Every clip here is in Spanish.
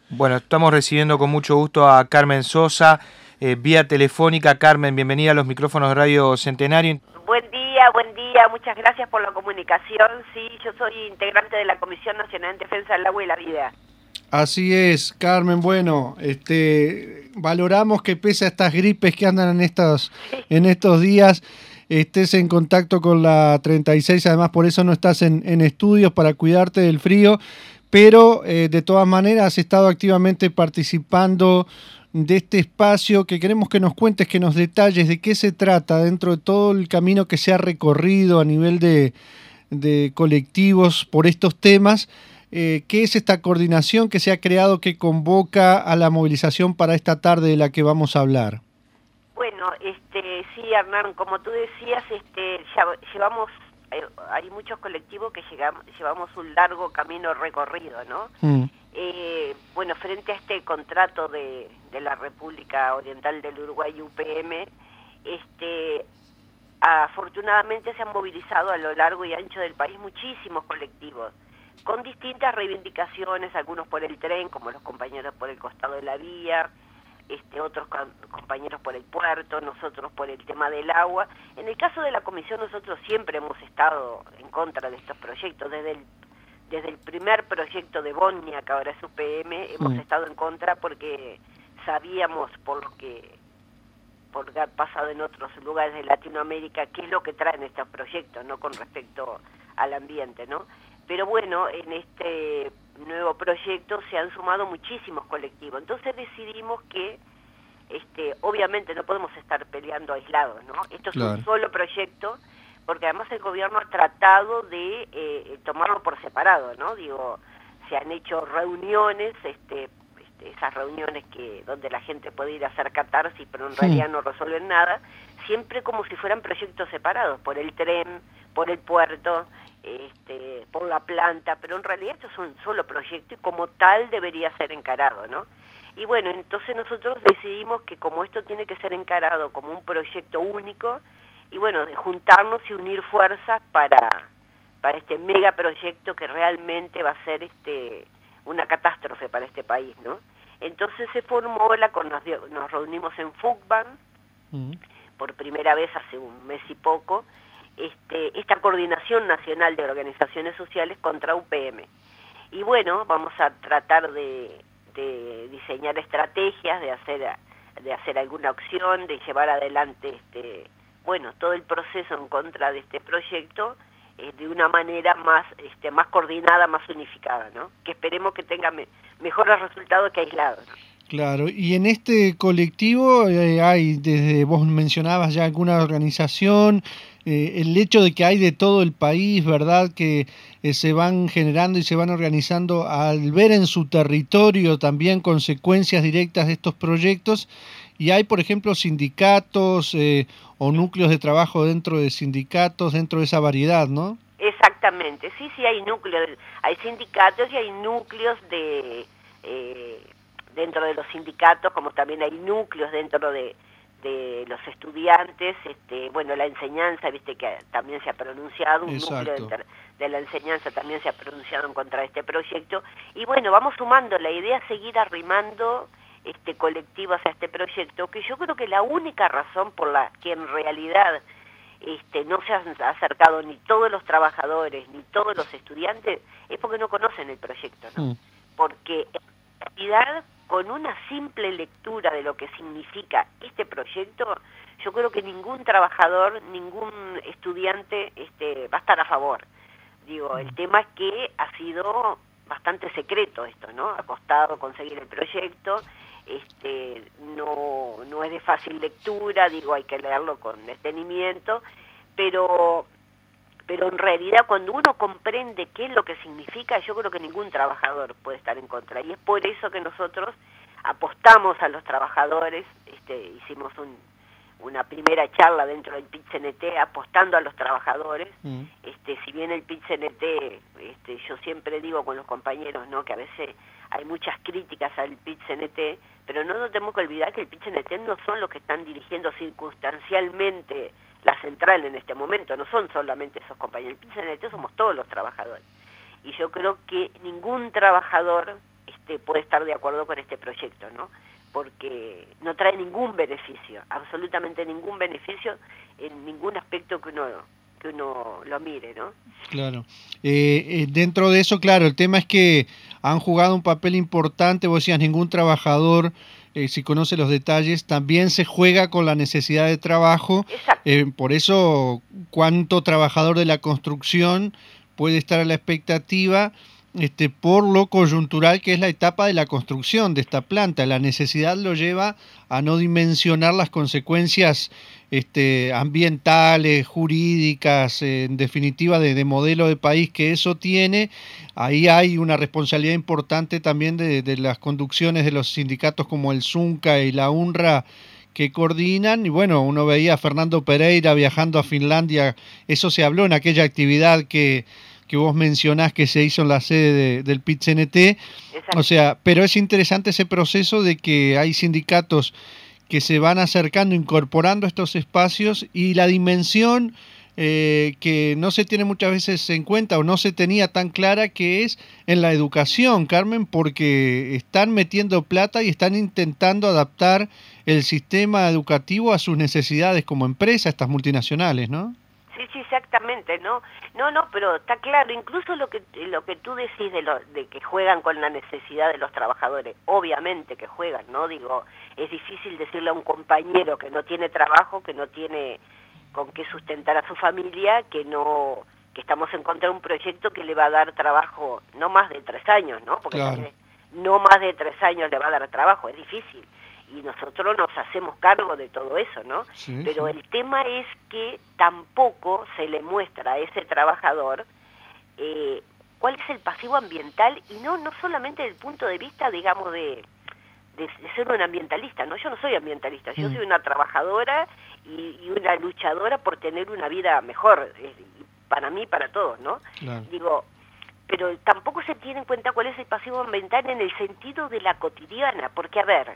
Bueno, estamos recibiendo con mucho gusto a Carmen Sosa, vía telefónica. Carmen, bienvenida a los micrófonos de Radio Centenario. Buen día, muchas gracias por la comunicación. Sí, yo soy integrante de la Comisión Nacional en Defensa del Agua y la Vida. Así es, Carmen. Bueno, valoramos que pese a estas gripes que andan en estos días, estés en contacto con la 36, además por eso no estás en estudios para cuidarte del frío, pero de todas maneras has estado activamente participando de este espacio que queremos que nos cuentes, que nos detalles de qué se trata dentro de todo el camino que se ha recorrido a nivel de colectivos por estos temas. ¿Qué es esta coordinación que se ha creado que convoca a la movilización para esta tarde de la que vamos a hablar? Bueno, sí, Hernán, como tú decías, ya llevamos, hay muchos colectivos que llevamos un largo camino recorrido, ¿no? Bueno, frente a este contrato de la República Oriental del Uruguay, UPM, afortunadamente se han movilizado a lo largo y ancho del país muchísimos colectivos, con distintas reivindicaciones, algunos por el tren, como los compañeros por el costado de la vía, otros compañeros por el puerto, nosotros por el tema del agua. En el caso de la comisión, nosotros siempre hemos estado en contra de estos proyectos, desde el primer proyecto de Bonia, que ahora es UPM, hemos estado en contra porque sabíamos por lo que ha pasado en otros lugares de Latinoamérica, qué es lo que traen estos proyectos, ¿no? Con respecto al ambiente, ¿no? Pero bueno, en este nuevo proyecto se han sumado muchísimos colectivos. Entonces decidimos que, obviamente no podemos estar peleando aislados, ¿no? Esto es un solo proyecto, porque además el gobierno ha tratado de tomarlo por separado, ¿no? Digo, se han hecho reuniones, esas reuniones donde la gente puede ir a hacer catarsis, pero en realidad no resuelven nada, siempre como si fueran proyectos separados, por el tren, por el puerto, por la planta, pero en realidad esto es un solo proyecto y como tal debería ser encarado, ¿no? Y bueno, entonces nosotros decidimos que como esto tiene que ser encarado como un proyecto único, y bueno, de juntarnos y unir fuerzas para este megaproyecto que realmente va a ser una catástrofe para este país, ¿no? Entonces se formó, nos reunimos en FUCBAN, por primera vez hace un mes y poco, esta Coordinación Nacional de Organizaciones Sociales contra UPM. Y bueno, vamos a tratar de diseñar estrategias, de hacer alguna opción, de llevar adelante todo el proceso en contra de este proyecto de una manera más coordinada, más unificada, ¿no? Que esperemos que tenga mejores resultados que aislados, ¿no? Claro, y en este colectivo vos mencionabas ya alguna organización, el hecho de que hay de todo el país, ¿verdad? Que se van generando y se van organizando al ver en su territorio también consecuencias directas de estos proyectos, y hay, por ejemplo, sindicatos o núcleos de trabajo dentro de sindicatos, dentro de esa variedad, ¿no? Exactamente, sí, hay núcleos, hay sindicatos y hay núcleos dentro de los sindicatos, como también hay núcleos dentro de los estudiantes, bueno, la enseñanza, viste que también se ha pronunciado, un núcleo de la enseñanza también se ha pronunciado en contra de este proyecto, y bueno, vamos sumando, la idea es seguir arrimando colectivos a este proyecto, que yo creo que la única razón por la que en realidad no se han acercado ni todos los trabajadores ni todos los estudiantes es porque no conocen el proyecto, ¿no? Porque en realidad con una simple lectura de lo que significa este proyecto, yo creo que ningún trabajador, ningún estudiante va a estar a favor. Digo, el tema es que ha sido bastante secreto esto, ¿no? Ha costado conseguir el proyecto, no es de fácil lectura, digo, hay que leerlo con detenimiento, pero en realidad cuando uno comprende qué es lo que significa, yo creo que ningún trabajador puede estar en contra, y es por eso que nosotros apostamos a los trabajadores, hicimos una primera charla dentro del PIT-CNT apostando a los trabajadores. Si bien el PIT-CNT, yo siempre digo con los compañeros, ¿no?, que a veces hay muchas críticas al PIT-CNT, pero no nos tenemos que olvidar que el PIT-CNT no son los que están dirigiendo circunstancialmente la central en este momento, no son solamente esos compañeros, el PIT-CNT somos todos los trabajadores. Y yo creo que ningún trabajador puede estar de acuerdo con este proyecto, ¿no? Porque no trae ningún beneficio, absolutamente ningún beneficio en ningún aspecto que uno lo mire, ¿no? Claro. Dentro de eso, claro, el tema es que han jugado un papel importante, vos decías, ningún trabajador, si conoce los detalles, también se juega con la necesidad de trabajo. Exacto. Por eso, cuánto trabajador de la construcción puede estar a la expectativa, por lo coyuntural que es la etapa de la construcción de esta planta. La necesidad lo lleva a no dimensionar las consecuencias ambientales, jurídicas, en definitiva de modelo de país que eso tiene. Ahí hay una responsabilidad importante también de las conducciones de los sindicatos como el ZUNCA y la UNRWA, que coordinan. Y bueno, uno veía a Fernando Pereira viajando a Finlandia, eso se habló en aquella actividad que vos mencionás que se hizo en la sede del PIT-CNT. O sea, pero es interesante ese proceso de que hay sindicatos que se van acercando, incorporando estos espacios, y la dimensión que no se tiene muchas veces en cuenta o no se tenía tan clara, que es en la educación, Carmen, porque están metiendo plata y están intentando adaptar el sistema educativo a sus necesidades como empresa, estas multinacionales, ¿no? Sí, exactamente, ¿no? No, pero está claro, incluso lo que tú decís de que juegan con la necesidad de los trabajadores, obviamente que juegan, ¿no? Digo, es difícil decirle a un compañero que no tiene trabajo, que no tiene con qué sustentar a su familia, que estamos en contra de un proyecto que le va a dar trabajo no más de 3 años, ¿no? Porque claro, también no más de 3 años le va a dar trabajo, es difícil. Y nosotros nos hacemos cargo de todo eso, ¿no? Sí, pero sí. el tema es que tampoco se le muestra a ese trabajador cuál es el pasivo ambiental, y no solamente desde el punto de vista, digamos, de ser un ambientalista, ¿no? Yo no soy ambientalista, yo soy una trabajadora y una luchadora por tener una vida mejor, para mí y para todos, ¿no? Claro. Digo, pero tampoco se tiene en cuenta cuál es el pasivo ambiental en el sentido de la cotidiana, porque, a ver,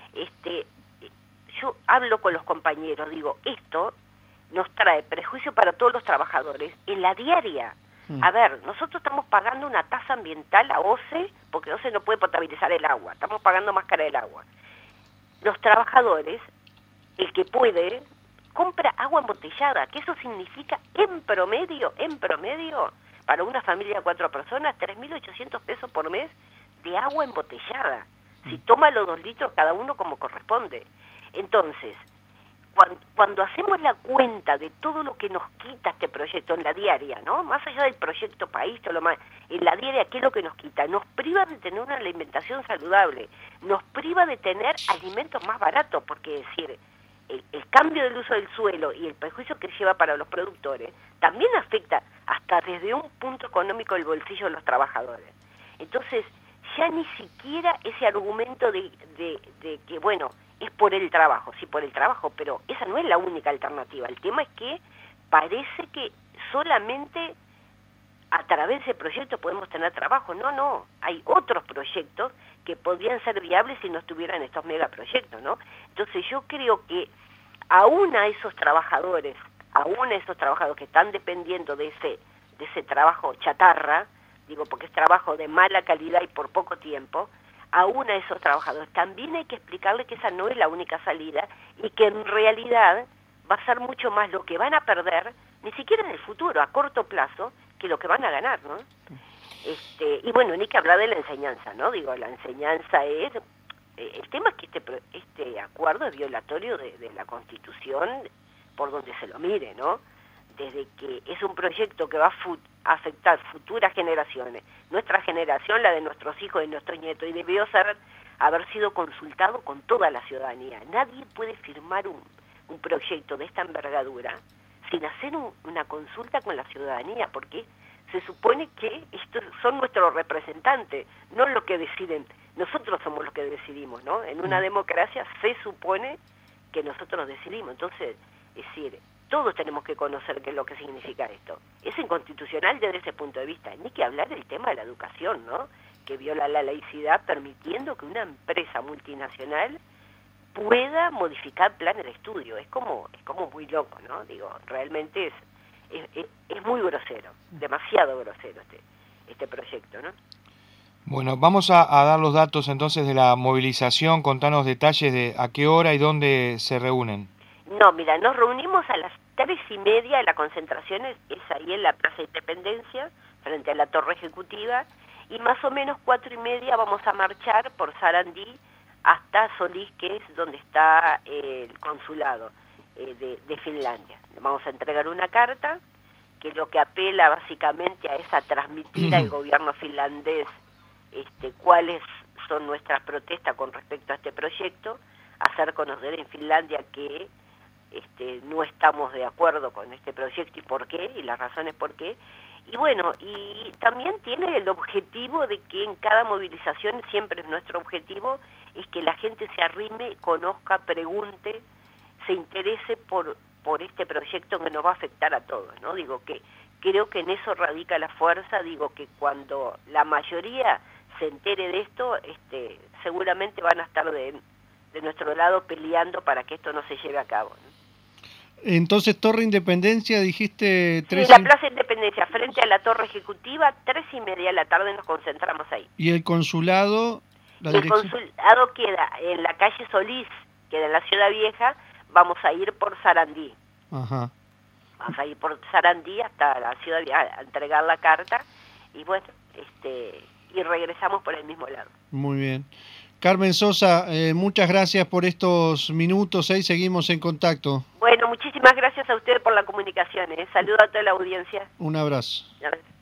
yo hablo con los compañeros, digo, esto nos trae prejuicio para todos los trabajadores en la diaria. A ver, nosotros estamos pagando una tasa ambiental a OCE, porque OCE no puede potabilizar el agua, estamos pagando más cara el agua. Los trabajadores, el que puede, compra agua embotellada, que eso significa en promedio, para una familia de 4 personas, 3.800 pesos por mes de agua embotellada. Si toma los 2 litros cada uno como corresponde. Entonces, cuando hacemos la cuenta de todo lo que nos quita este proyecto en la diaria, ¿no? Más allá del proyecto país, todo lo más, en la diaria, ¿qué es lo que nos quita? Nos priva de tener una alimentación saludable, nos priva de tener alimentos más baratos, porque es decir, el cambio del uso del suelo y el perjuicio que lleva para los productores también afecta hasta desde un punto económico el bolsillo de los trabajadores. Entonces, ya ni siquiera ese argumento de que, bueno, es por el trabajo, sí, por el trabajo, pero esa no es la única alternativa. El tema es que parece que solamente a través de ese proyecto podemos tener trabajo. No, hay otros proyectos que podrían ser viables si no estuvieran estos megaproyectos, ¿no? Entonces yo creo que aún a esos trabajadores que están dependiendo de ese trabajo chatarra, digo, porque es trabajo de mala calidad y por poco tiempo, aún a esos trabajadores también hay que explicarle que esa no es la única salida y que en realidad va a ser mucho más lo que van a perder, ni siquiera en el futuro, a corto plazo, que lo que van a ganar, ¿no? Y bueno, ni que hablar de la enseñanza, ¿no? Digo, la enseñanza es... el tema es que este acuerdo es violatorio de la Constitución por donde se lo mire, ¿no? Desde que es un proyecto que va a afectar futuras generaciones, nuestra generación, la de nuestros hijos y nuestros nietos, y debió haber sido consultado con toda la ciudadanía. Nadie puede firmar un proyecto de esta envergadura sin hacer una consulta con la ciudadanía, porque se supone que estos son nuestros representantes, no lo que deciden. Nosotros somos los que decidimos, ¿no? En una democracia se supone que nosotros decidimos. Entonces, es decir, todos tenemos que conocer qué es lo que significa esto. Es inconstitucional desde ese punto de vista. Ni que hablar del tema de la educación, ¿no? Que viola la laicidad permitiendo que una empresa multinacional pueda modificar planes de estudio. Es como muy loco, ¿no? Digo, realmente es muy grosero, demasiado grosero este proyecto, ¿no? Bueno, vamos a dar los datos entonces de la movilización, contanos detalles de a qué hora y dónde se reúnen. No, mira, nos reunimos a las 3:30, la concentración es ahí en la Plaza Independencia, frente a la Torre Ejecutiva, y más o menos 4:30 vamos a marchar por Sarandí hasta Solís, que es donde está el consulado de Finlandia. Vamos a entregar una carta que lo que apela básicamente es a transmitir al gobierno finlandés cuáles son nuestras protestas con respecto a este proyecto, hacer conocer en Finlandia que no estamos de acuerdo con este proyecto y por qué, y las razones por qué. Y bueno, y también tiene el objetivo de que en cada movilización, siempre es nuestro objetivo, es que la gente se arrime, conozca, pregunte, se interese por este proyecto que nos va a afectar a todos, ¿no? Digo que creo que en eso radica la fuerza, digo que cuando la mayoría se entere de esto, seguramente van a estar de nuestro lado peleando para que esto no se lleve a cabo, ¿no? Entonces, Torre Independencia, dijiste... Sí, la Plaza Independencia, frente a la Torre Ejecutiva, 3:30 de la tarde nos concentramos ahí. ¿Y el consulado? El consulado queda en la calle Solís, queda en la Ciudad Vieja, vamos a ir por Sarandí. Ajá. Vamos a ir por Sarandí hasta la Ciudad Vieja a entregar la carta, y bueno, y regresamos por el mismo lado. Muy bien. Carmen Sosa, muchas gracias por estos minutos, seguimos en contacto. Bueno, muchísimas gracias a ustedes por la comunicación. Saludo a toda la audiencia. Un abrazo. Gracias.